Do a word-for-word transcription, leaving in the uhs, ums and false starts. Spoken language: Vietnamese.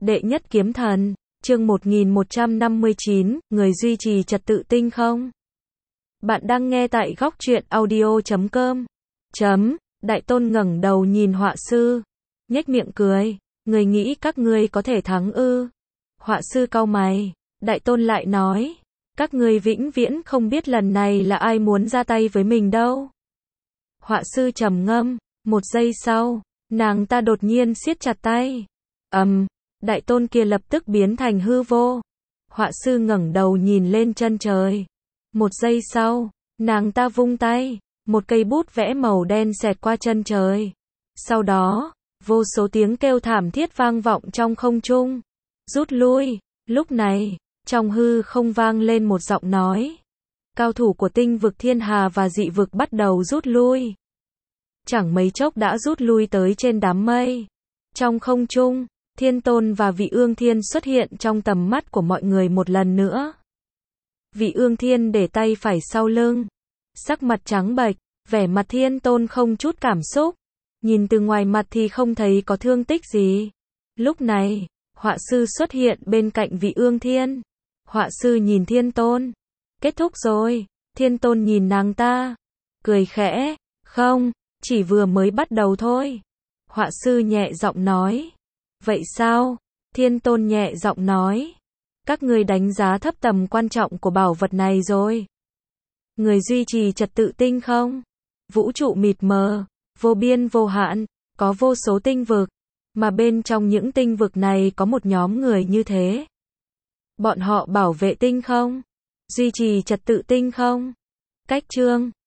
Đệ nhất kiếm thần, chương một nghìn một trăm năm mươi chín, người duy trì trật tự tinh không? Bạn đang nghe tại góc truyện audio chấm com. Chấm, Đại Tôn ngẩng đầu nhìn họa sư, nhếch miệng cười, người nghĩ các ngươi có thể thắng ư? Họa sư cau mày, Đại Tôn lại nói, các ngươi vĩnh viễn không biết lần này là ai muốn ra tay với mình đâu. Họa sư trầm ngâm, một giây sau, nàng ta đột nhiên siết chặt tay. Ầm, um, Đại Tôn kia lập tức biến thành hư vô. Họa sư ngẩng đầu nhìn lên chân trời. Một giây sau, nàng ta vung tay, một cây bút vẽ màu đen xẹt qua chân trời. Sau đó, vô số tiếng kêu thảm thiết vang vọng trong không trung. Rút lui. Lúc này, trong hư không vang lên một giọng nói. Cao thủ của tinh vực thiên hà và dị vực bắt đầu rút lui. Chẳng mấy chốc đã rút lui tới trên đám mây. Trong không trung, Thiên Tôn và Vị Ương Thiên xuất hiện trong tầm mắt của mọi người một lần nữa. Vị Ương Thiên để tay phải sau lưng, sắc mặt trắng bệch, vẻ mặt Thiên Tôn không chút cảm xúc, nhìn từ ngoài mặt thì không thấy có thương tích gì. Lúc này, họa sư xuất hiện bên cạnh Vị Ương Thiên. Họa sư nhìn Thiên Tôn. Kết thúc rồi. Thiên Tôn nhìn nàng ta, cười khẽ, không, chỉ vừa mới bắt đầu thôi. Họa sư nhẹ giọng nói. Vậy sao? Thiên Tôn nhẹ giọng nói. Các ngươi đánh giá thấp tầm quan trọng của bảo vật này rồi. Người duy trì trật tự tinh không? Vũ trụ mịt mờ, vô biên vô hạn, có vô số tinh vực, mà bên trong những tinh vực này có một nhóm người như thế. Bọn họ bảo vệ tinh không? Duy trì trật tự tinh không? Cách chương